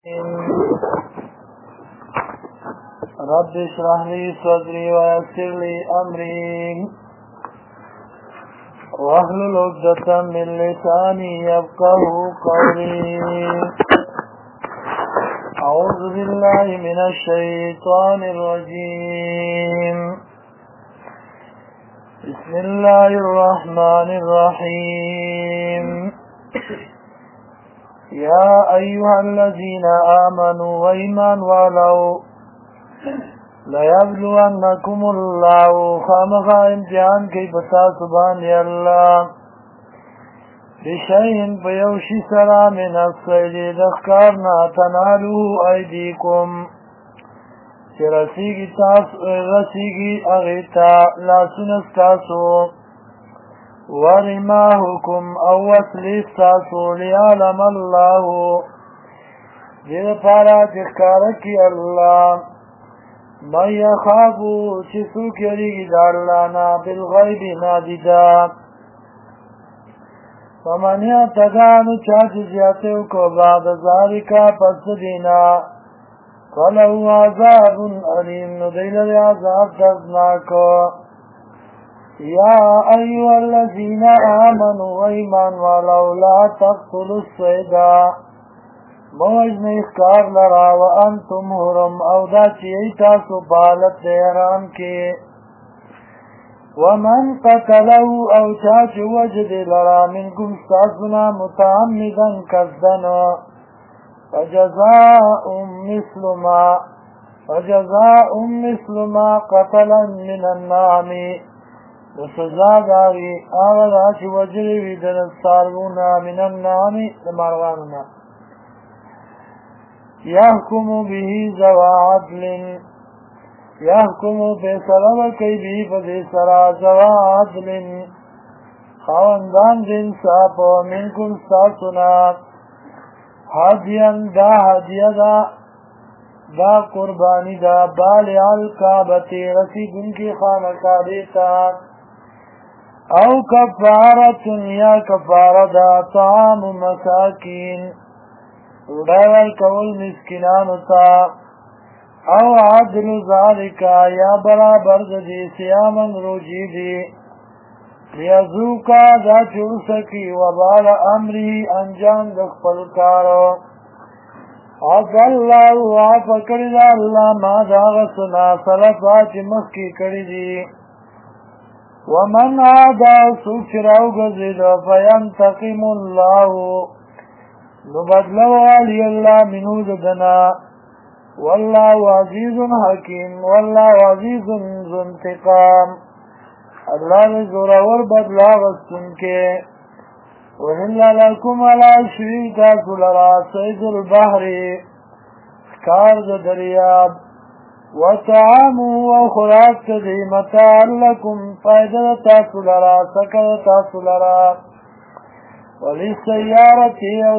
رب اشرح لي صدري ويسر لي أمري واحلل عقدة من لساني يفقهوا قولي. أعوذ بالله من الشيطان الرجيم. بسم الله الرحمن الرحيم. يا أيها الذين آمنوا وإيمان والو ليبلونكم الله خامخا امتحان کی بتا سبحان الله بشيء فيوشي سرا من الصيد دخکارنا تنالوه ایدیکم چه رسیگی اغیتا لاسنستاسو ورماهکم او وصلیستاسو لیعلم الله دیر پارا تخکارکی اللہ من یخافو چسوک یریگی دارلانا بالغیب نادیدا فمن یعتدانو چاچ زیادتو کو بعد ذالکا پس دینا فلو عذاب علیم ندیل عذاب دردناکو. یا ایوہ الذین آمنوا ایمان والو لا تقتلوا الصیدا موجن اخکار لرا وانتم حرم او دا چیئی تاسو بالت دیران کے ومن قتلو او چاچ وجد لرا منکم ستاسنا متعمدا کذن فجزاء مثل ما قتلا من النعم وسزا داری آغدا چی وجد ویدن السارگونا من النعم لمارغاننا يحكم به ذوى عدل يحكم بسرب كي به فبسرا ذوى عدل خواندان جنساب ومنكم ساسنا حديا دا حديا دا قربانی دا بالع الكعبة رسیدن کی خانقاہ دیتا او کفارت یا کفار دا طعام مساکین وداول کول مسکنانو تا او عدل ذالکا یا برابر دی سیامن روجی دی لیزوکا دا چورسکی وبال امری انجام دخپل کارو عز اللہ وعفا کری دا اللہ ما داغسنا صلفا چی مخی کری دی ومن عادا سوچ راو گزید فینتقم اللہ نبدلو علی اللہ منود دنا واللہ عزیز حکیم واللہ عزیز ذو انتقام اللہ زورور بدلا غستن کے وحل لکم علی شریکا کلرا سید البحر کار دریاب وطعامو وخراک تدی متاع لکم فائدہ تاسلرا سکر تاسلرا وللسیارتی او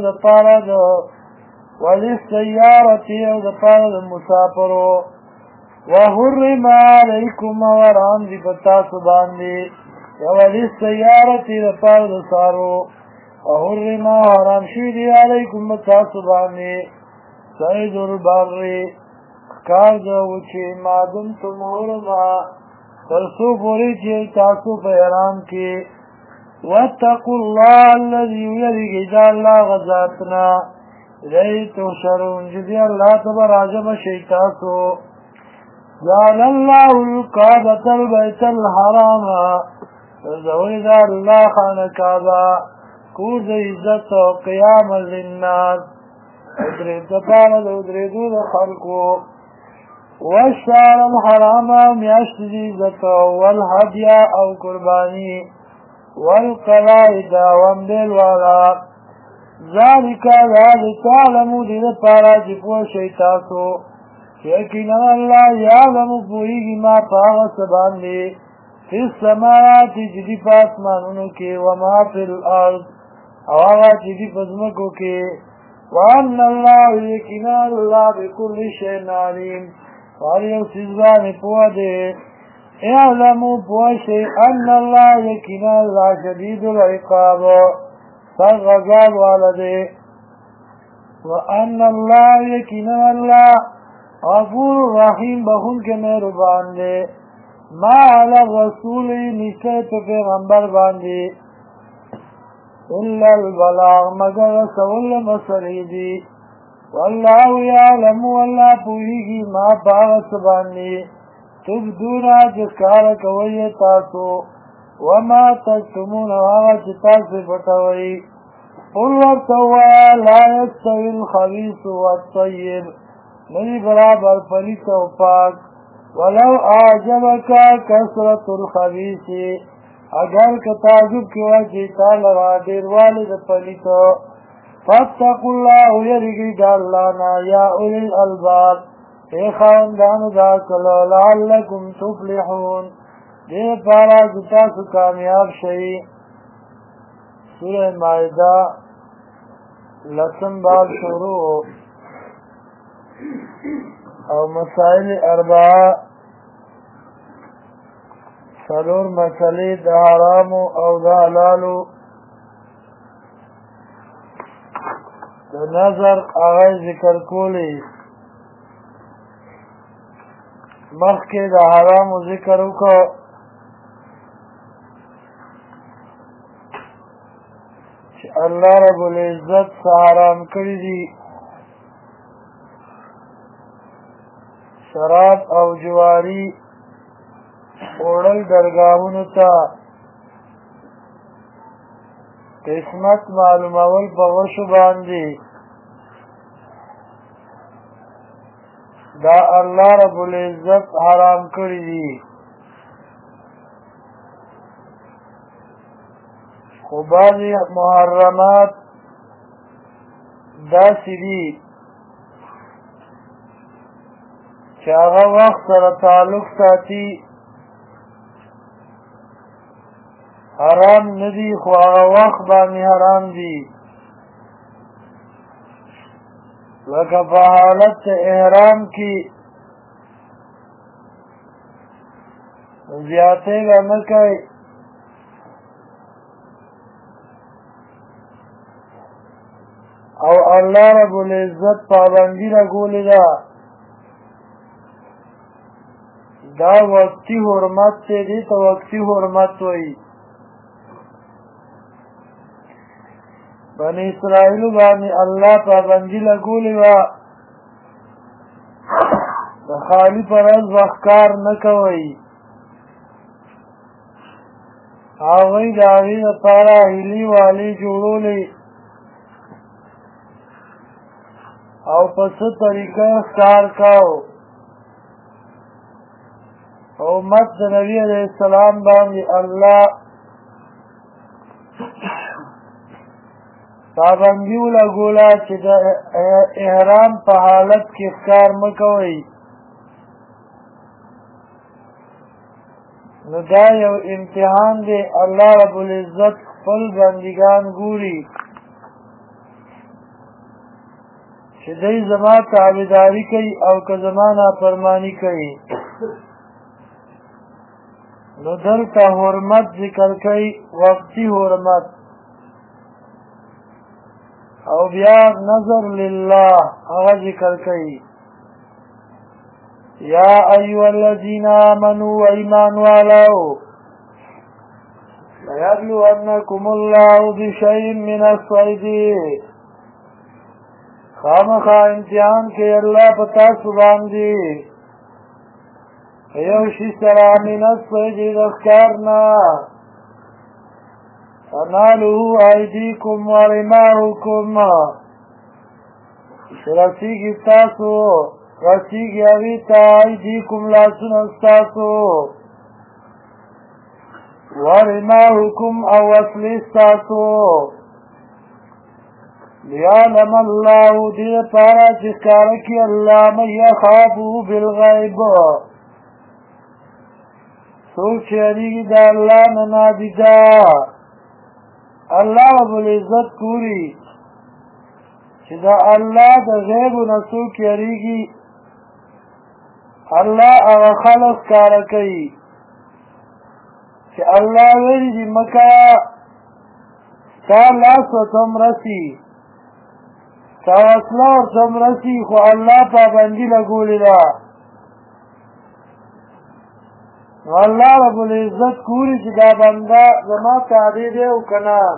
دپارد مسافرو وحرم علیکم وران دی پتاسو باندی وللسیارتی دپارد سارو وحرم حرام شیدی علیکم پتاسو باندی سید البری کار دوچی مادم تم حرما ترسو پوری چی تاسو پیران کی واتقوا الله الذي يريد الله غزاتنا إليه تحشرون جدي الله تبراجم شيطاسو جعل الله الكعبة البيت الحرام فزويد الله خان كعبة كوز عزت قيام للناس ادريد تطارد ادريدون خلقو والشعر الحرام مياشت عزت والهدي او قرباني والقلائد وامدل والا ذالک تعلمو دید پارا جپو شیطاسو یقینا اللہ یعلمو پوئیگی ما پاغ سباندی فی السماوات جدی پاسمانونو کے وما فی الارض اواغا جدی پزمکو کے وان اللہ یقینا اللہ بکل شین علیم واریو سیزبان پوہ دے اعلموا بوشي ان الله يكنا الله شديد العقاب فالغزال والده وان الله یقینا الله غفور رحیم بخون کے مہربان دے ما علی الرسول نشتے تو پیغمبر باندے الا البلاغ مگر رسول مسئلے دی واللہ یعلم واللہ پوہیگی ما باغت باندے تبدونا جسکار کوئی تاسو وما تکتمون آغا تاسو پتوئی قل وارتوا لا يستوي الخبيث والطيب نہیں برابر پلیت و پاک ولو اعجبک کثرت الخبیث اگر که تعجب کی وجه تعالی را دیر والد پلیت فاتقوا الله یرگی دالانا یا اولی الالباب اے خاندان داکلو لعلکم تفلحون دیر پارا جتاسو کامیاب شئی سورہ مائدہ لسم باب شروع او مسائل اربعه سلور مسئله د حرامو او د حلالو د نظر هغه ذکر کولی مخکې د حرامو ذکر وکړو چې الله رب العزت څه حرام کړي دي شراب او جواری اوڑل درگاہونو تا قسمت معلومول پا غشو باندی دا اللہ رب العزت حرام کری دی خوبانی محرمات دا سیدی چې هغه وخت سره تعلق ساتي حرام ندي خو هغه وخت باندې حرام دي لکه په حالت احرام کې زیاتې به نه کوي او الله رب العزت پابندي راغولې ده دا وقتی حرمت تے دی تو وقتی حرمت ہوئی بنی اسرائیل بانی اللہ پابندی لگولی و خالی پر از وقار نکوئی آغی داغی پارا ہلی والی جوڑولی او پس طریقہ اختار کاؤ امت د نبی علیہ السلام باندې الله پابندي ولګوله چې د احرام په حالت کې ښکار مه کوئ نو دا یو امتحان دی الله رب العزت خپل بندګان ګوري چې دوی زما تابعداري کوي او که زما نافرماني کوي نو دلته حرمت ذکر کوي وقتی حرمت او بیا نظر لله هغه ذکر کوي یا ایها الذین آمنوا ایمان والو لیبلونکم الله بشیء من الصید خامخا امتحان کوي الله په تاسو باندې یوشی سرا من الصید دخکارنا تنالو ایدیکم و رماحکم رسیگی تاسو رسیگی اویتا ایدیکم لاسون استاسو و رماحکم او اصل استاسو لیعلم اللہ دیر پارا چکارکی اللہ من یخافو بالغیب سوک شریکی دا اللہ ننادیدا اللہ رب العزت پوری چې دا الله د غیب نه څوک یریږي الله هغه خلق کار کوي چې الله ویلي دي مکه ستا لاس ورته مرسي توسله ورته مرسي خو الله پابندي لګولې ده نو الله رب العزت ګوري چې دا بنده زما تابع دی او که نه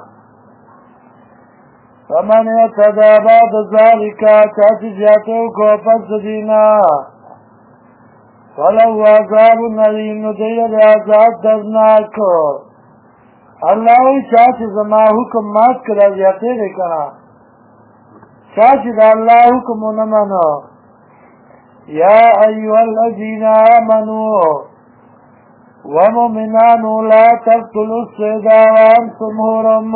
فمن اعتدى بعد ذلك چا چې زیاتی وکړو پس د دې نه فله عذاب علیم نو دی له عذاب دردناک الله وایي چا چې زما حکم مات کړه زیاتی دی که نه چا چې د الله حکم ونه منو یا ایها الذین آمنوا ومؤمنانو لا تقتلوا الصید وانتم حرم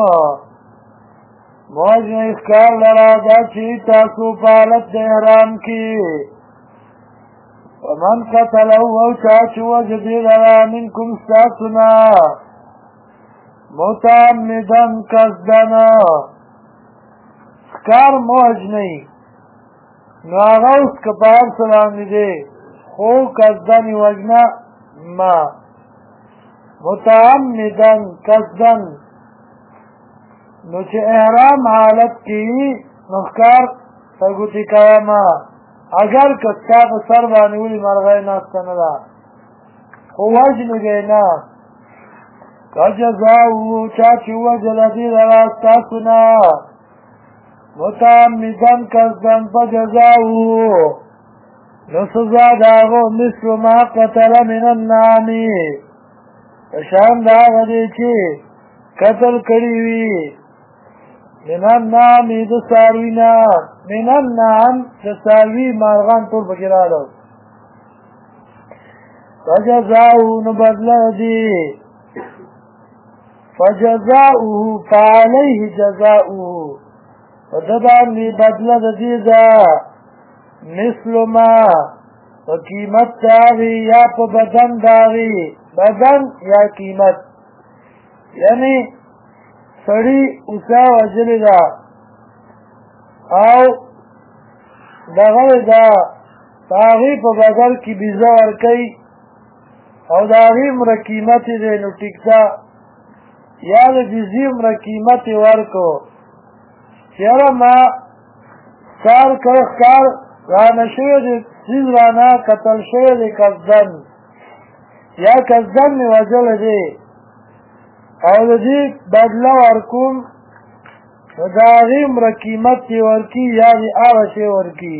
موج نه اخکار لرا دا چې تاسو په حالت د احرام کې ومن قتله او چا چې وژلي لرا منکم ستاسو نه متعمدا قصدا اخکار موج نه نو هغه اوس که په هر څه باندې دی خو قصدا یې وژنه ما متعمدا قصدا نو چې احرام حالت کې نو ښکار په ګوتې کومه اگر که ستا په سر باندې ولې مرغۍ ناسته نه ده خو وژنې نه که جزاؤه چا چې ووژله دې لره ستاسو نه متعمدا قصدا فجزاؤه نو سزا د هغو مثل ما قتل من النعم په شان د هغه دی چې قتل کړي وي من النعم د څاروي نه من النعم د څاروي مارغان ټول پکې راغلل فجزاؤه نو بدله دي فجزاؤه فعليه جزاؤه په ده باندې بدله د دې ده مثل ما په قیمت د هغې یا په بدن د هغې بدن یا قیمت یعنی سړي اوسه وژلې ده او دغه ده د هغې په بدل کې بیزه ورکوي او د هغې مره قیمت یې دی نو ټیک ده یا د بیزې مره قیمت یې ورکو چې یاره ما ښکار کړ ښکار رانه شوی دی څیز رانه قتل شوی دی قصدن یا قصدن مې وژلی دی او د دې بدله ورکوم نو د هغې مره قیمت یې ورکي یا دې هغه شی ورکي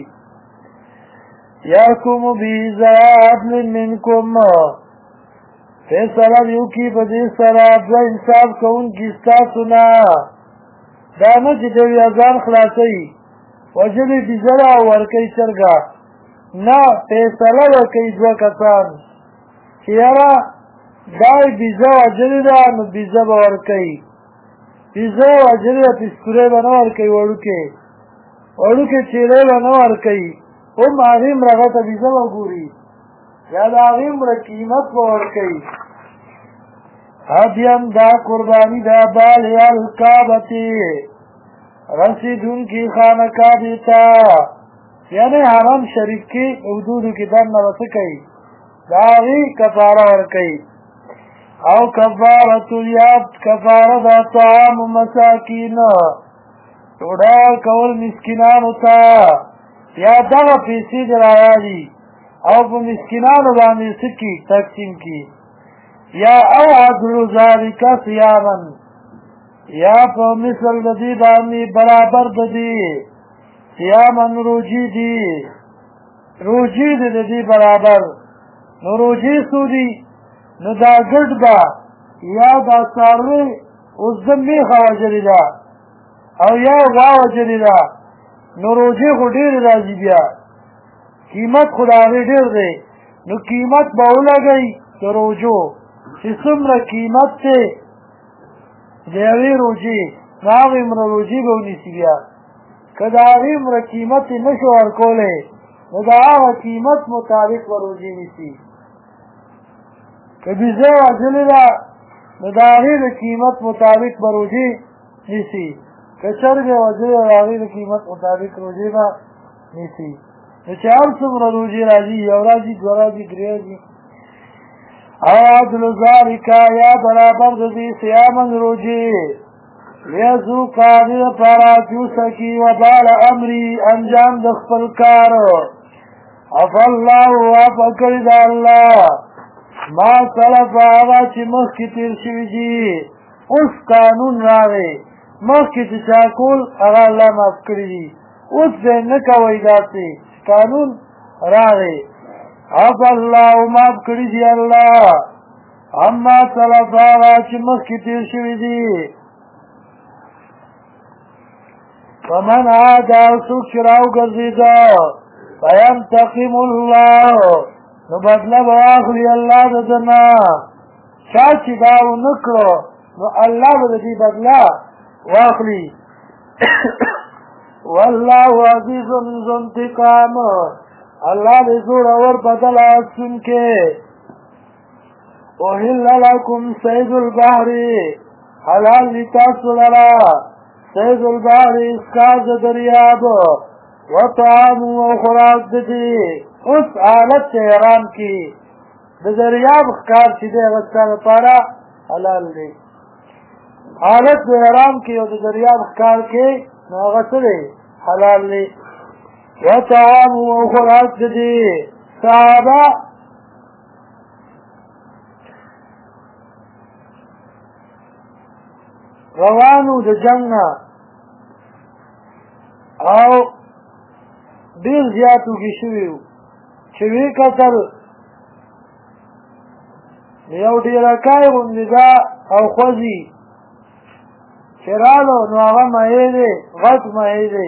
یحکم به ذوی عدل منکم فیصله دې وکړي په دې سره دوه انصاف کوونکي ستاسو نه دا نه چې د یو ځان خلاصوي وژلې بیزه ده او ورکوي چرګه نه فیصله ورکوي دوه کسان چې یاره دا بیزه وژلې ده نو بیزه به ورکوي بیزه وژلې ده پسکوری به نه ورکوي وړوکې چیرې به نه ورکوي هم هغې مرغه ته بیزه به ګوري یا د هغې مره قیمت به ورکوي هدیم دا قرباني ده بالغ الکعبتې رسیدونکي خانه کعبې ته یعنې حرم شریف کې حدودو کې دننه به څه کوي د هغې کفاره ورکوي او کفارة الیاب کفاره ده طعام مساکین ډوډۍ ورکول مسکینانو ته یا دغه پیسې دې راوالي او په مسکینانو باندې څه کړي تقسیم کړي یا او عدل ذلک صیاما یا په مثل د دې باندې برابر د دې صیاما روجي دي روجي دي د دې برابر نو روجي څو دي نو دا ګډ به یا دا څاروي اوس د میخه وژلې ده او یا غوا وژلې ده نو روجي خو ډېرې راځي بیا قیمت خو د هغې ډېر دی نو قیمت به ولګوي د روجو چې څومره قیمت دی د یوې روجې نو هغې مره روجې به ونیسي بیا که د هغې مره قیمت یې نه شو ورکولی نو د هغه قیمت مطابق به روجې نیسي که بیزه وژلې ده نو د هغې د قیمت مطابق به روجې نیسي که چرګ یې وژلې د هغې د قیمت مطابق روجې به نیسي نو چې هر څومره روجې راځي یو راځي دوه راځي درې راځي او عدل ذلک یا برابر د دې صیاما روجې لیذوقا دې دپاره چې وڅکي وبال امري انجام د خپل کار عفا الله عفا کړي د الله ما سلف هغه چې مخکې تېر شوي دي اوس قانون راغی مخکې چې چا کول هغه الله معاف کړي دي اوس به نه کوئ داسې قانون راغی عفا الله معاف کړي دي الله اما سلف هغه چې مخکې تېر شوي دي ومن عاد سوک چراو گرزیدا فینتقم الله نو بدله واخلی الله ددنا چا چې داو نکړو نو الله به دې بدله واخلی والله عزیز ذو انتقام الله دې زور اور بدل اچونکې احل لکم صید البحر حلال لتاسو لرا صید البحر اسکار د دریاب وطعام و خوراک ددی اوس حالت احرام کی د دریاب ښکار چې دی هغه ستا لپاره حلال دی حالت د احرام کې او د دریاب ښکار کې نو هغه څه دی حلال دی وطعام و خوراک ددی صحابه روانو د جنگ نه او ډېر زیات وږي شوي وو چې ویې کتل یو ډېرکی غوندې ده او خوځي چې رالو نو هغه مهی دی غټ مهی دی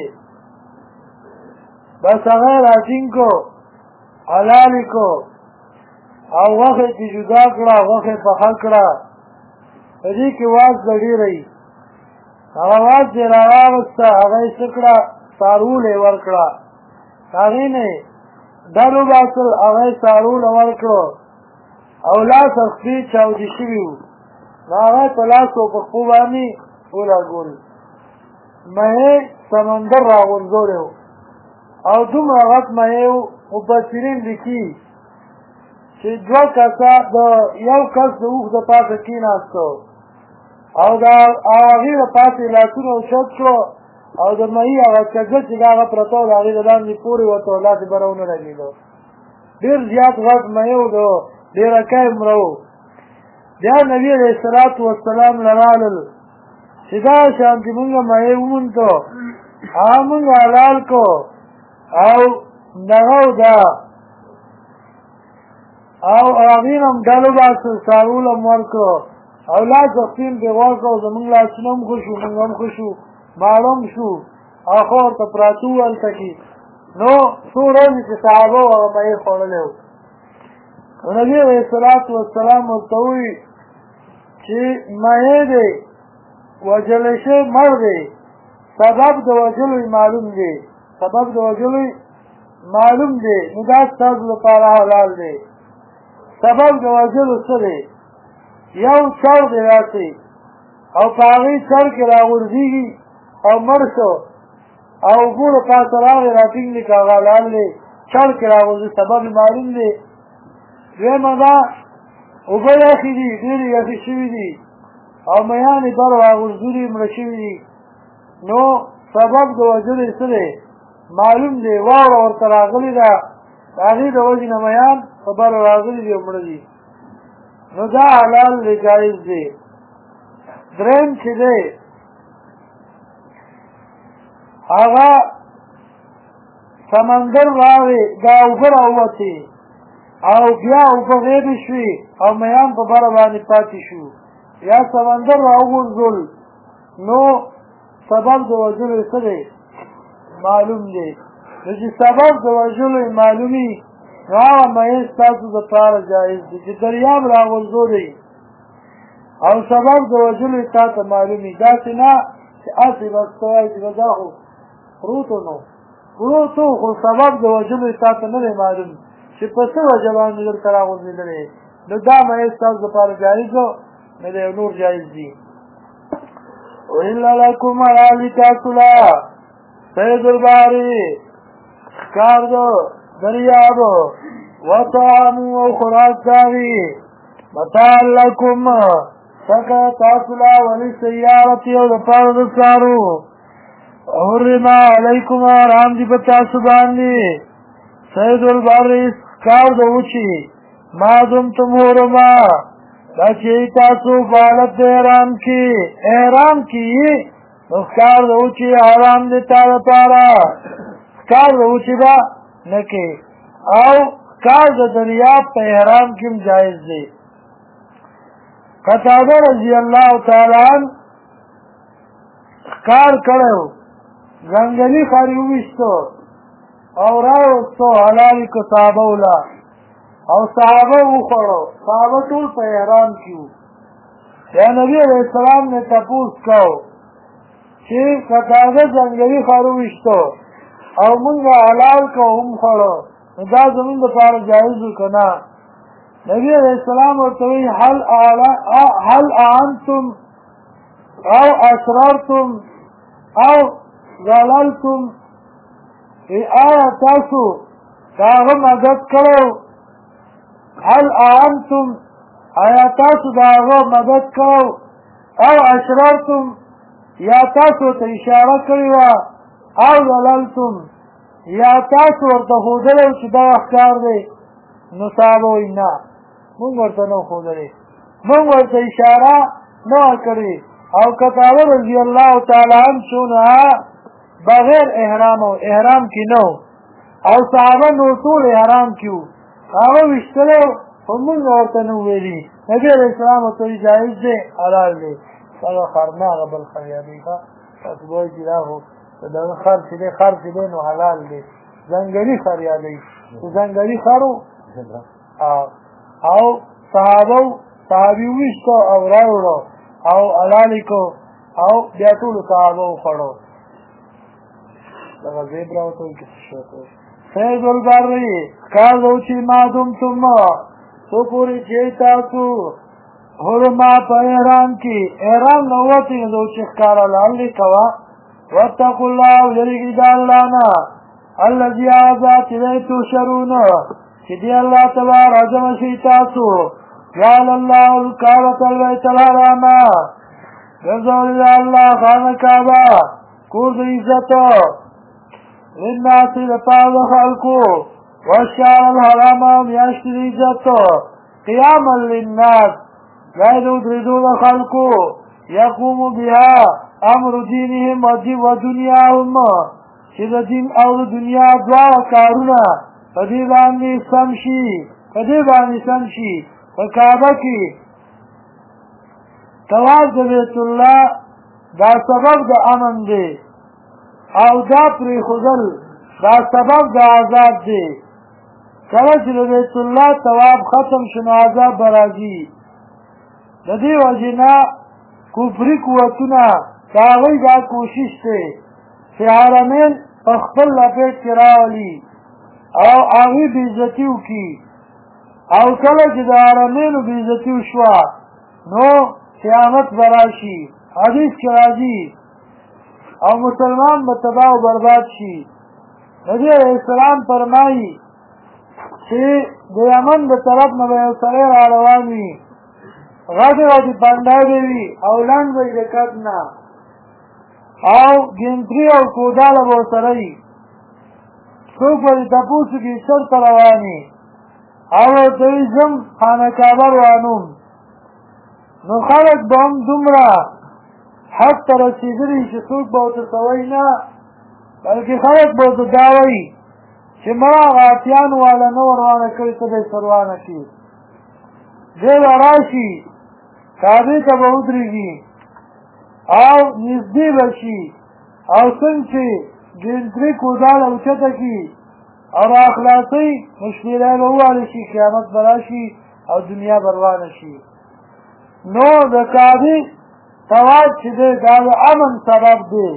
بس هغه یې راټینګ کو حلال یې کو او غوښه یې جدا کړه غوښه یې پخه کړه په دې کې وازده ډېره وي هغه واز دې راواغسته هغه یې څه کړه څارول یې ورکړه هغې نه یې ډر وباسل هغه یې څارونه ورکړو او لاس او خپې چاودې شوي وو نو هغه یې په لاس او په خپو باندې ولګول مهی سمندر راغورځولی و او دومره غټ مهی و مفسرین لیکي چې دوه کسه د یو کس د اوښ د پاسه کېناستو او هغې د پاسې لاسونه اوچت کړو او د مهي هغه کږه چې دا هغه پرته وه د هغې د لاندې پورې ورته لاس یې بره ونه لګېدو ډېر زیات غټ مهی و د ډېرکی مړه و بیا نبي علیه الصلاة وسلام له رالل چې دا شانتې مونږ مهی وموندو هغه مونږ حلال کو او دغه ده او هغې نه هم ډل وباسل څارول هم ورکړو او لاس وختین پرې ورکړو زمونږ لاسونه هم ښه شو مونږ هم ښه شو ماړه هم شو او ښه ورته پراته وو هلته کې نو څو ورځې چې صحابه وو هغه مهی خوړلی و نو نبي علیه الصلاة وسلام ورته ووایي چې مهی دی وجلی شوی مړ دی سبب د وجلو معلوم دی سبب د وجلو معلوم دی نو دا ستاسو لپاره حلال دی سبب د وجلو څه دی یو چاو دی راسي او په هغې سر کې راغورځېږي او مړ شو او اوبو د پاسه راغی راټینګ دی که هغه حلال دی چړ کې راغورځي سبب معلوم دی دویمه دا اوبه یخې دي ډېرې یخې شوي دي او میانې بر راغورځولي مړه شوي دي نو سبب د وجلې څه دی معلوم دی واوره ورته راغلې ده د هغې د وجې نه میان په بره راغلي دي او مړه دي نو دا حلال دی جایز دی درېیم چې دی هغه سمندر راغی دا اوبه راووتې او بیا اوبه غیبې شوې او میان په بره باندې پاتې شو یا سمندر راوغورځول نو سبب د وژلو څه دی معلوم دی نو چې سبب د وژلو معلومي نو هغه مهی ستاسو دپاره جایز دی چې دریاب راغورځولی او سبب د وژلو تا ته معلومي داسې نه چې هسې بس ته وایي چې دا خو پروتو نو پروتو خو سبب د وژلو تا ته نه دی معلوم چې په څه وجه باندې درته راغورځېدلی نو دا مهی ستاسو دپاره جایز و نه دی نور جایز دي وإن لكم حلال تاسو له صید البحر ښکار د دریاب وطعام او خوراک د هغې متاع لکم سکا تاسلا ولی سیارتی او دپار دسارو حرم علیکم آرام دی بتاسو باندی سید البر اسکار دوچی ما دمتم حرما دا چی تاسو فالت دی احرام کی اسکار دوچی حرام دی تارا پارا اسکار دوچی با نکی او اسکار دا دریاب پا احرام کم جائز دی قتادہ رضی اللہ تعالی عنہ اسکار کرو زنگلی خریوشتو او راوستو حلالی کو صحابولا او صحابه اخوڑو صحابه طول پا احرام کیو یا نبی علیہ السلام نے تپوس کو چی قطعه زنگلی خریوشتو او منگا حلال کو هم خوڑو دا زمین دا پار جائزو کنا نبی علیہ السلام ورطوی حل اعنتم او اسرارتم او ظللتم آیا تاسو داغه مدد کرو حل اعنتم آیا تاسو داغه مدد کرو او اشرارتم یا تاسو ته اشاره کړی وه او ظللتم یا تاسو ورته ښودلی چې دا ښکار دی نو صحابه وایي نه مونږ ورته نه ښودلی مونږ ورته اشاره نه وه کړې او قتاده رضی الله تعالی عنه چونه بغیر احرام کی نو او صحابه نو ټول احرام کیو هغه وشتلو خو مونږ ورته نه ویلي نبي علیه السلام ورته وایي جایز دی حلال دی هغه خر نه هغه بل خر یادوي ښه تاسو به وایي چې دا خو دغه خر چې دی خر چې دی نو حلال دی ځنګلي خر یادوي خو ځنګلي خر او صحابي وویشتو او راوړو او حلالې کو او بیا ټولو صحابه وخوړو دغه زیب راوته وایي که څه شی ورته سید البري کار دو چې ما دمتم څو پورې چې تاسو حرما په احرام کې احرام نه وتې نو چې ښکار حلال دی کوه واتقوا الله ویریږئ د الله نه الذي هغه ذات الیه تحشرون چې دی الله تعالی راجمع شئ تاسو جعل الله الکعبة البیت الحرام ګرځولې الله خانه کعبه کور د عزت للناس لپاره د خلکو والشهر الحرام میاشت د عزت قیاما للناس ځای د ودرېدو د خلکو یقوم بها امر دینهم و دنیاهم چې د دین او د دنیا دواړه کارونه په دې باندې سم شي په کعبه کې طواف د بیت الله دا سبب د امن دی او دا پرېښودل دا سبب د عذاب دی کله چې د بیت الله طواف ختم شو نو عذاب به راځي د دې وجې نه کفري قوتونه د هغوی دا کوشش دی چې حرمین په خپل لپیټ کې راولي او هغوی بېعزتي وکړي او کله چې د حرمینو بېعزتي وشوه نو قیامت به راشي حدیث کې راځي او مسلمان به تباه و برباد شي نبي علیه السلام فرمایي چې د یمن د طرف نه به یو سړی را روان وي غټې پنډای به وي او لنډ به یې د قد نه او ګنتري او کوداله به ورسره وي څوک به یې تپوس وکړي چېرته روان یې او ورته وایي ځم خانه کعبه روانوم نو خلک به هم دومره حد ته رسېدلي چې څوک به ورته څه وایي نه بلکې خلک به ورته دا وایي چې مړه هغه اتیانو والا نه ور روانه کړې ته به یې څه روانه کړي دی به راشي کعبې ته به ودرېږي او نږدې به شي او څنګه چې ګنتري کوداله اوچته کړي او راخلاصوي نو شپېلۍ به ووهلی شي قیامت به راشي او دنیا به روانه شي نو د کعبې طواف چې دی دا د امن سبب دی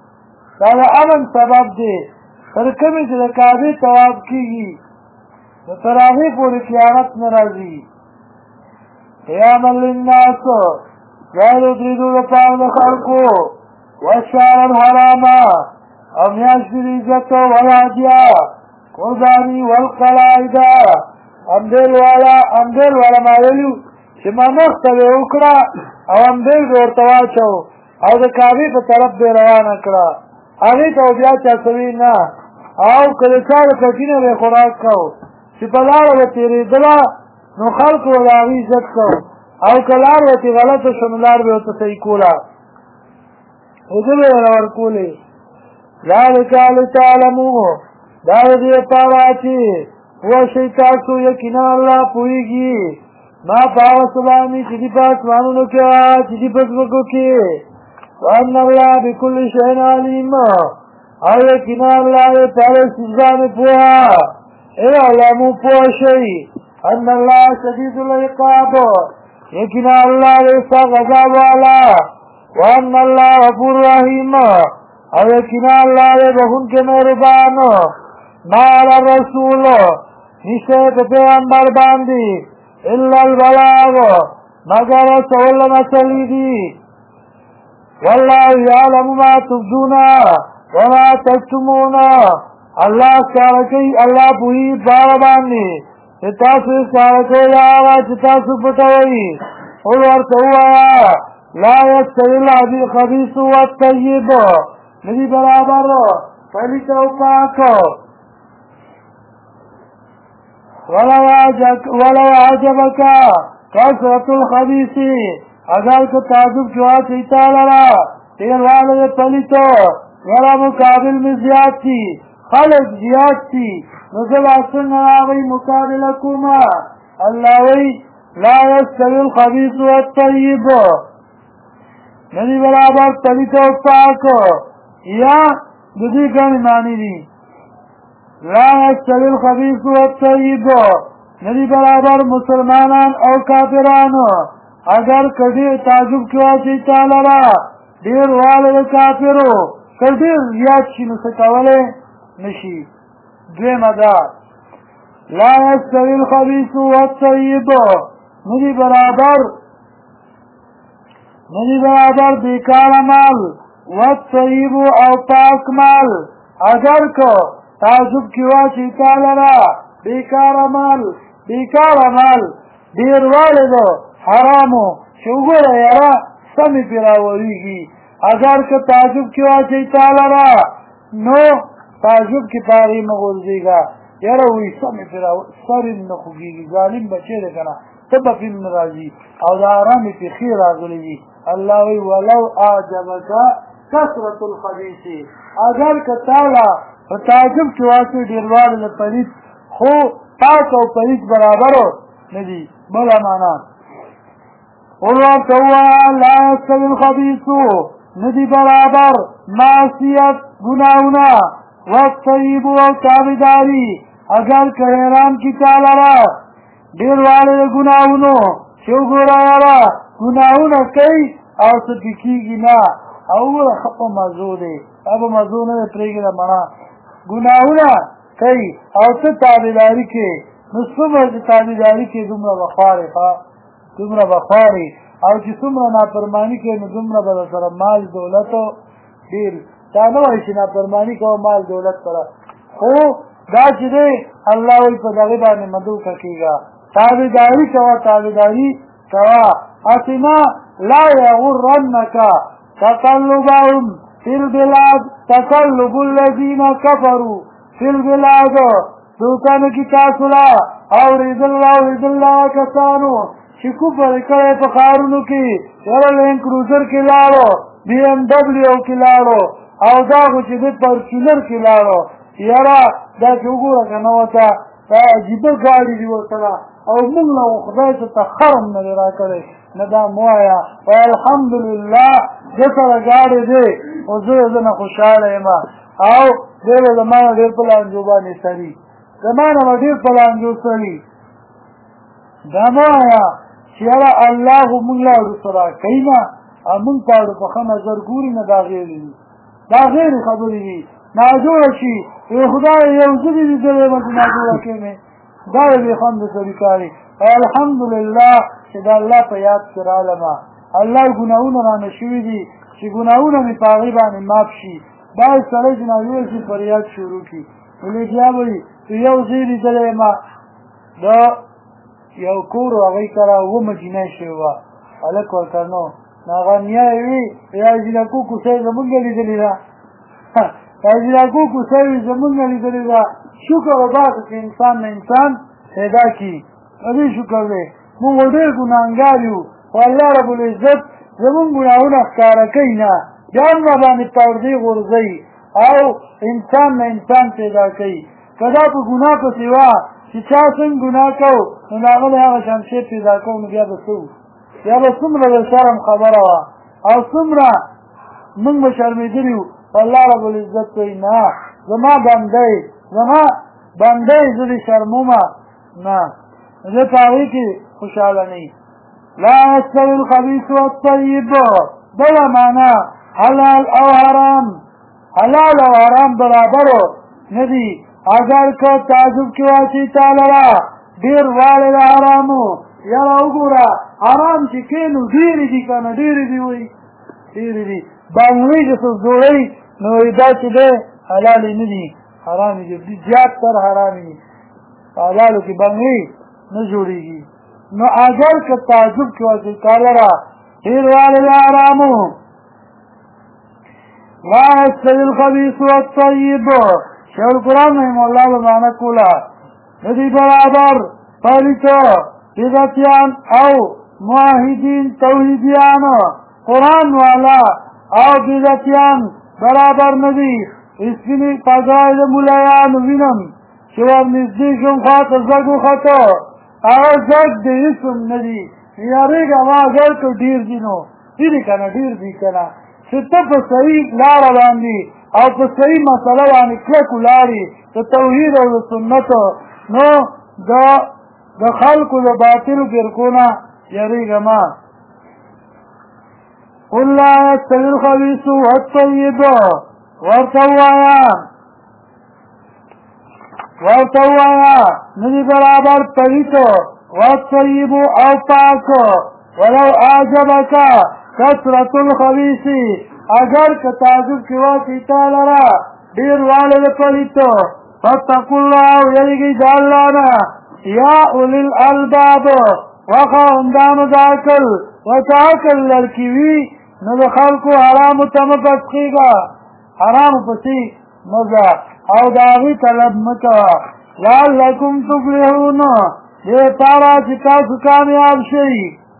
تر کومې چې د کعبې طواف کېږي نو تر هغې پورې قیامت نه راځي قیاما للناس ځای د ودرېدو لپاره د خلکو والشهر الحرام او میاشت د عزت والهدیه قرباني والقلائد امدیل والا ما ویلو چې ما مخته به وکړه او همدل به ورته واچو او د کعبې په طرف به روانه کړه هغې ته بیا چا سوي نه او که د چا د کټینه به خوراک کو چې په لاره به تېرېدله نو خلکو به د هغې عزت کو او که لار ورته غلطه شو نو لار به ورته صحیح کوله اوبه به یې ورکولې ذلک لتعلموا دا د دې لپاره چې پوه شئ تاسو یقینا الله پوهېږي ما په هغه څه باندې چې دي په اسمانونو کې چې دي په ځمکو کې وان الله بكل شيء عليم او یقینا الله دې په هر څه باندې پوهه اعلموا پوه شئ ان الله شدید العقاب یقینا الله دې سخت عذاب والا وان الله غفور رحیم او یقینا الله دې بخښونکی مهربان ما علی الرسول نشته په پیغمبر باندې الا البلاغ مگر رسول مسلی دی والله یعلم ما تبدون وما تکتمون الله ښکاره کوي الله پوهېږي په هغه باندې چې تاسو ښکاره کوئ هغه چې تاسو پټوئ قل ورته ووایه لا یستوي الخبیث والطیب ندي برابر پلیت او پاک ولو عجبك کثرت الخبیث اگر که تعجب کوا چیتا لرا تیر والد پلیتو ورا مقابل میں زیاد تھی خلق زیاد تھی نزل اصن آغی مقابل کما اللہ وی لا يستوي الخبیث والطیب ندی برابر پلیتو پاک یا ددی گانی معنی دی لا يستوي الخبيث والطيب ندی برابر مسلمانان او کافران اگر کدی تعجب کوا چی تعالی را دیر والد کافرو کدی زیاد شي نو څه نشي دویم ادا لا يستوي الخبيث والطيب ندی برابر بیکار مال والطيب او پاک مال اگر کو تعجب کوا چی تعالی را بیکار مال دیر والدو حرامو شوگوره یرا سمی پیراوریگی اگر که تعجب کوا چی تعالی را نو تعجب کی پاری مغرزیگا یرا وی سمی پیراوری سرین نخوگیگی ظالم بچه ده کنا تب فیلم نرازی او دا آرامی پی خیر آگلی دی اللہ وی ولو آجبکا کثرت الخبیثی اگر که تعالی تعجب کی واسطے دیروال پلیت خو پاک او پلیت برابرو ندی بلا مانا اللہ توا لا يستوي الخبیث ندی برابر معصیت گناہونا والطیب و تابداری اگر که حیران کی تعالی را دیروال گناہونو شو گورا یارا گناہونا کئی او سپکی گی نا او خپ مزو دے اب مزو نه پریگی دا منا گناہونا کئی او ته تابداری کې نو څومره تابداری کې دومره بخواري او چې څومره نافرمانی کې نو دومره به سره مال دولت ډیر دا نه وایي چې نافرمانی کوه مال دولت سره خو دا چې دی الله وایي په دغې باندې مدوکه کېږه تابداري کوه اسما لا یغرنک تقلبهم فی البلاد تقلب الذین کفروا فی البلاد دوکانو کی تاسولا او رضا اللہ کسانو چې کفر کړی په ښارونو کې یاره لینک کروزر کې لاړو بی ام ډبلیو کې لاړو او دا خو چې د فارچونر کې لاړو یاره دا چې وګوره که نه ورته دا عجیبه ګاډي دي ورسره او موږ له خدای ته خرم نه دی راکړی نه دا مو وایه وایه الحمدلله ده سره ګاډی دی او زه نه خوشحاله یم او دی به زما نه ډېر په لانجو باندې سړي زما نه به ډېر په لانجو سړي دا مو وایه چې یاره الله خو موږ له اړو سره کوي نه او موږ په اړو په ښه نظر ګوري نه دا غیر دي دا غیرې خبرې دي ناجوړه شي خدای یو زه دې لیدلی یم چې ناجوړه کې مې دا د بې خونده سړي کاري الحمدلله چې د الله په یاد کې رالمه الله ګناهونه رانه شوي دي چې ګناهونه مې په هغې باندې معاف شي دا سړی چې ناجوړه شي فریاد شروع کړي ولې بیا به یو زه یې لیدلی یم د یو کور و هغې سره 7 جینۍ شوې وه هلک ورته نو هغه نیا یې وي یا جینکو کوڅه یې زمونږ لیدلې ده جینکو کوڅه یې زمونږ لیدلې ده شکر وباسه چې انسان نه انسان پیدا کړي دې شکر دی موږ ډېر ګناهګار یو خو الله رب العزت زمونږ ګناهونه ښکاره کوي نه بیا هم راباندې پردې غورځوي او انسان نه انسان پیدا کوي که دا په ګناه پسې وه چې چا څنګه ګناه کوو نو د هغه د هغه شان شی پیدا کوو نو بیا به څه بیا به څومره د شرم خبره وه او څومره موږ به شرمېدلي وو الله رب العزت کوي نه زما بندی زه دې شرمومه نه زه په هغې کې خوشحاله نه یم لا یستوي الخبیث والطیب بله معنا حلال او حرام برابرو نه دي اگر که تعجب کې واچي تا لره ډېر والی د حرامو یاره وګوره حرام چې کې نو ډېرې دي که نه ډېرې دي وایي ډېرې دي بنګلې چې څوک جوړوي نو دا چې دی حلالې نه دي حرامې دي زیات تر حرامې دي حلالو کې بنګلې نه جوړېږي نو اگر که تعجب کې واچي تا لره ډېر والی د حرامو لا یستوي الخبیث والطیب شیخ القرآن رحمه الله به معنی کوله ندی برابر پلیتو بدعتیان او موحدین توحیدیان قرآن والا او بدعتیان برابر ندی اسپینی پگای د مولایان وینم چې ورنږدې شم خواته زګ وختو هغه زګ د اسم ندی یارېږه ما اگر که ډېر دي نو ډېر که نه ډېر دي که نه چې ته په صحیح لاره باندې او په صحیح مسله باندې کلک ولاړې د توحید او د سنتو نو د خلکو د باطلو فرقو نه یارېږه ما قل لا یستوي الخبیث والطیب ورته ووایه ندي برابر پلیتو والطیب او پاکو ولو اعجبک کثرة الخبیث اگر که تعجب کې واچي تا لره ډېر والی د پلیتو فاتقوا الله یریږئ د الله نه یا اولی الالباب خاوندانو د عقل ورته عقل لرکې وي نو د خلکو حرامو ته مه پسخېږه حرامو پسې مه ځه او د هغې طلب مه کوه لعلکم تفلحون دې پاره چې تاسو کامیاب شئ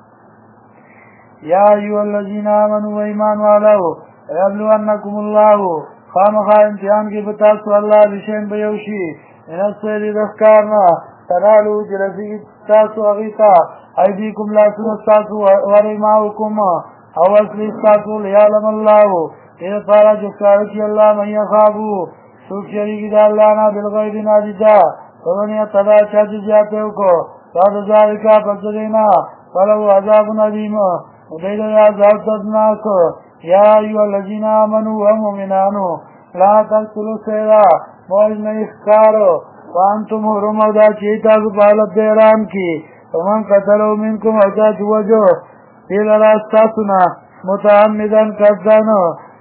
یا ایها الذین آمنوا و ایمان والو یبلونکم الله خامخا امتحان کې به تاسو الله بشین به یو شي من الصید د ښکار نه تنالو چې رسېږي تاسو هغې ته ایدیکم لاسونه ستاسو ورماؤکم او اصلي ستاسو لیعلم الله دې دپاره چې ښکاره کړي الله من یخافو څوک چې یریږي د الله نه بالغیب نادیده ومن یتبع چا چې زیاتی وکړو بعد ذلک پس د دې نه فله عذاب علیم دی له عذاب دردناک یا ایها الذین آمنوا مؤمنانو لا تقتلوا الصید موجنئ ښکار وانتم حرم او دا چې تاسو په حالت د احرام کې ومن قتلوا منکم او چا چې وژو دې لره ستاسو نه متعمدا قصدن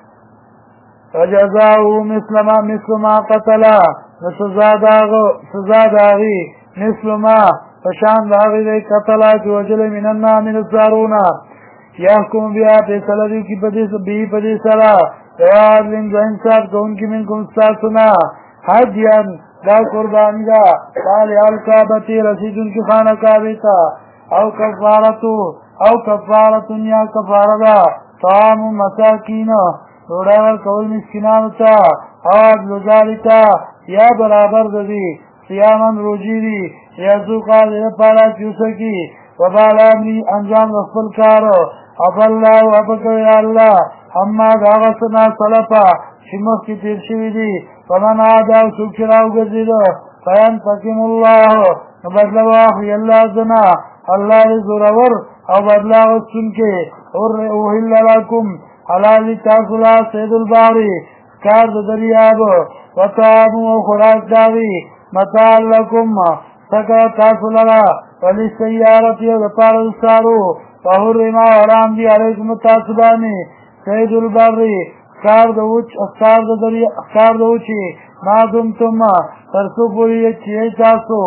فجزاؤه مثل ما قتل نو سزا د هغې مثل ما په شان د هغې دی قتله چې وژلی من النعم الصارون یحکم بیا فیصله دي کي په دې سره عدل انصاف کوونکي منکم ستاسو نه هدیان دا قرباني ده صالح الکعبة رسیدونکي خانه کعبې ته او کفارة یا کفاره ده طعام مساکین ډوډۍ ورکول مسکینانو ته او عدل ذلک یا برابر د دې صیامن روژې دي یذوقا د دې لپاره چې وڅکي وبال امري انجام د خپل کار عفا الله وبکوي الله اما د هغه څه نه سلفه چې مخکې تېر شوي دي فمن عاد او څوک چې راوګرځېده فینتقم الله نو بدله واخلي الله زنا الله دې زورور او بدله اخیستونکی احل لکم حلال دي تاسو له صید البحر ښکار د دریاب وطعام او خوراک د هغې متاع لکم څکه تاسو لره وللسیارة او دپاره د څارو فحرم حرام دي علیکم تاسو باندې صید البر ښکار د وچې ما دمتم تر څو پورې چې تاسو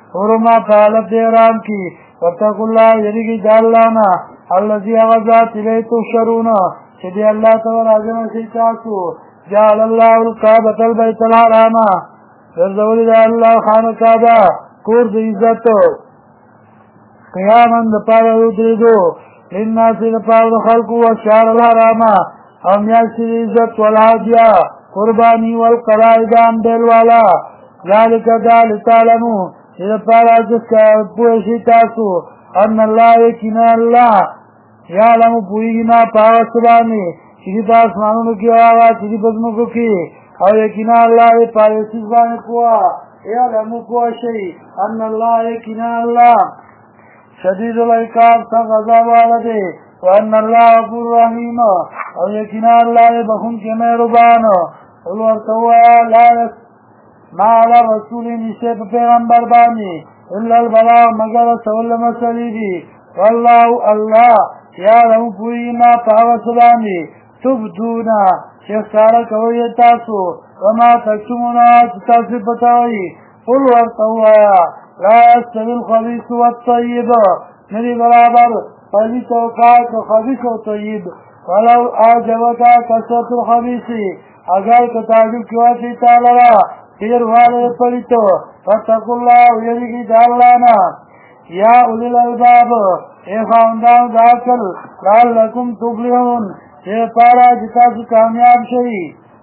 حرما فعلت دیرام کی واتقوا اللہ یریگی جالانا الذي غزات الیه تحشرون چدی اللہ تعالی راجم سیتاسو جعل الله الكعبة البيت الحرام ورزولی دا اللہ خانه کعبه کور د عزت قیاما د پاره ودرېدو للناس د پاره د خلقو والشهر الحرام او میاشتې د عزت والهدیه قرباني والقلائد امدل والا ذلك دا لتعلمو چې د پاره پوه شي تاسو ان الله یقینا الله یعلم پوهېږي ما په هغه څه باندې چې دي په اسمانونو کې او هغه چې دي په ځمکو کې او یقینا الله یې په هر څیز باندې پوهه یعلم پوه شي ان الله یقینا الله شدید العقاب سخت عذاب والا دی وان الله غفور رحیم او یقینا الله بخښونکی مهربان قل ورته ووایه لا ما علی رسول نشته په پیغمبر باندې الا البلاغ مگر رسول مسلې دي والله الله یعلم پوهېږي ما په هغه څه باندې تبدون چې ښکاره کوئ تاسو وما تکتمون چې تاسو پټوئ قل ورته ووایه لا يستوي الخبيث والطيب ندي برابر خبيث او پاک خبيث او طيب ولو اعجبك كثرة الخبيث اگر که تعجب کیواسی تعالی را پیر والے پلیتو فتقوا الله یریگی دالانا یا اولی الالباب اے خاندان داکل لعلکم تفلحون اے پارا جتاسو کامیاب شئی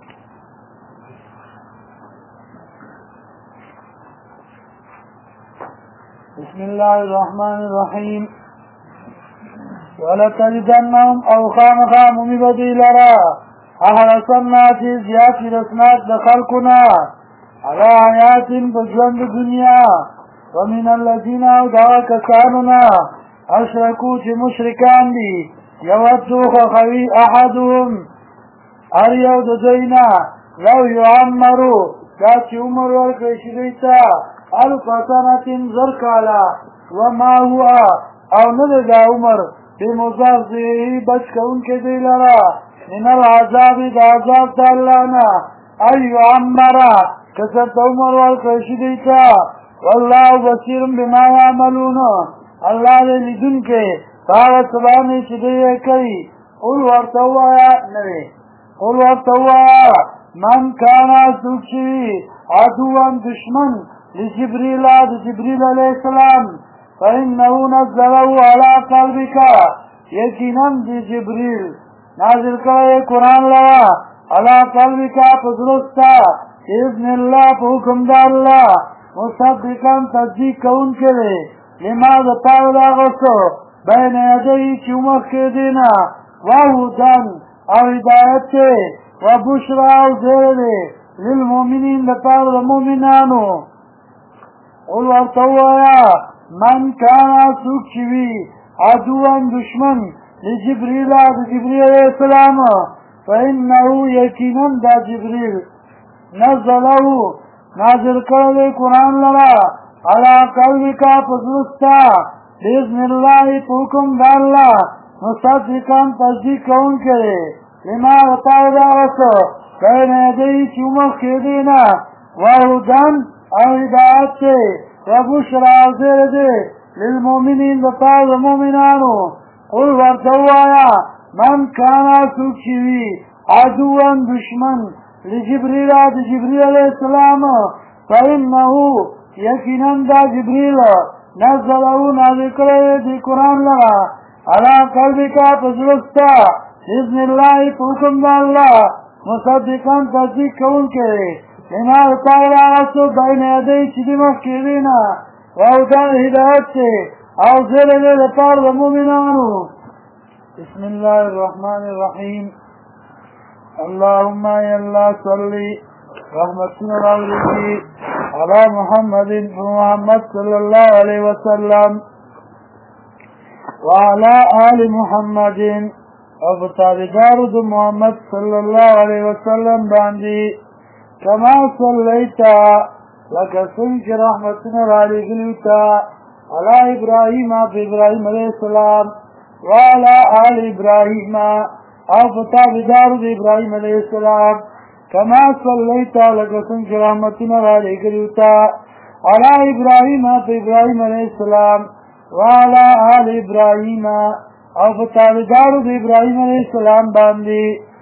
بسم الله الرحمن الرحيم ولتجدنهم او خامخا ممبدی لرا احرص الناس زیاد رسنات دخلقنا على حیات بجلند دنیا ومن الذين او دعا کساننا اشرکو چه مشرکان دی یودو خوی احدهم اریو ددوینا لو یعمرو دا چه عمر ورکشی دیتا الفسنة زرکالا وما هو او ندگا عمر بمزازه بچ کون کے دی لرا من العذاب دا عذاب تالانا ایو عمرا کسرت عمر والکشی دیتا والله بصیر بما یعملون اللہ دے لدن کے فاغت سبانی چدئے کئی قل ورطوایا نوے قل ورطوایا من کانا سوچی عدوان دشمن لجبريل علیہ السلام فإنه نزله على قلبك یقیناً دی جبریل نازل کرے قرآن لوا على قلبك فضلستا اذن اللہ فحکم دا اللہ مصدقاً تصدیق کون کرے لماذا پاولا غصو بین یدئی چومخ کے دینا وہودن او ہدایت کے وبشرا او زیر للمؤمنین لپاره المؤمنانو قل ورطوایا من کانا سوک چوی عدوان دشمن لجبریل علیہ السلام فإنه یقیناً دا جبریل نزلہو نازل کرده قرآن لرا علا قلبکا پزرستا بإذن اللہ پوکم داللہ مصدقاً تصدیق کون کرے لما وطاو داغسو بین یدئی چومخ کے دینا وہودن او ہدایت سے وبشرا زیر دے للمؤمنین بطاو المؤمنانو قل ورطوایا من کانا سوچوی عدوان دشمن لجبریل علیہ السلام فإنه یقیناً دا جبریل نزلہو نازل کرے دی قرآن لگا علا قلبکا پزرستا اذن اللہ حکم دا اللہ مصدقاً تصدیق کون کرے لما اتاولا غصو بین یدئی چیدی مخیرینا وودان ہدایت سے او زیر لپار دا مومنانو بسم اللہ الرحمن الرحیم اللهم یا اللہ صلی رحمتنا علیہ على محمد صلى الله عليه وسلم وعلى آل محمد وفتابدار محمد صلى الله عليه وسلم باندي كما صليت لك سنك رحمتنا عليك على إبراهيم إبراهيم عليه السلام وعلى آل إبراهيم وفتابدار إبراهيم عليه السلام كما صليت لك سنك رحمتنا عليك علی ابراهیم په ابراهیم علیه السلام وعلى آل ابراهیم او په تابعدارو د ابراهیم علیه السلام باندې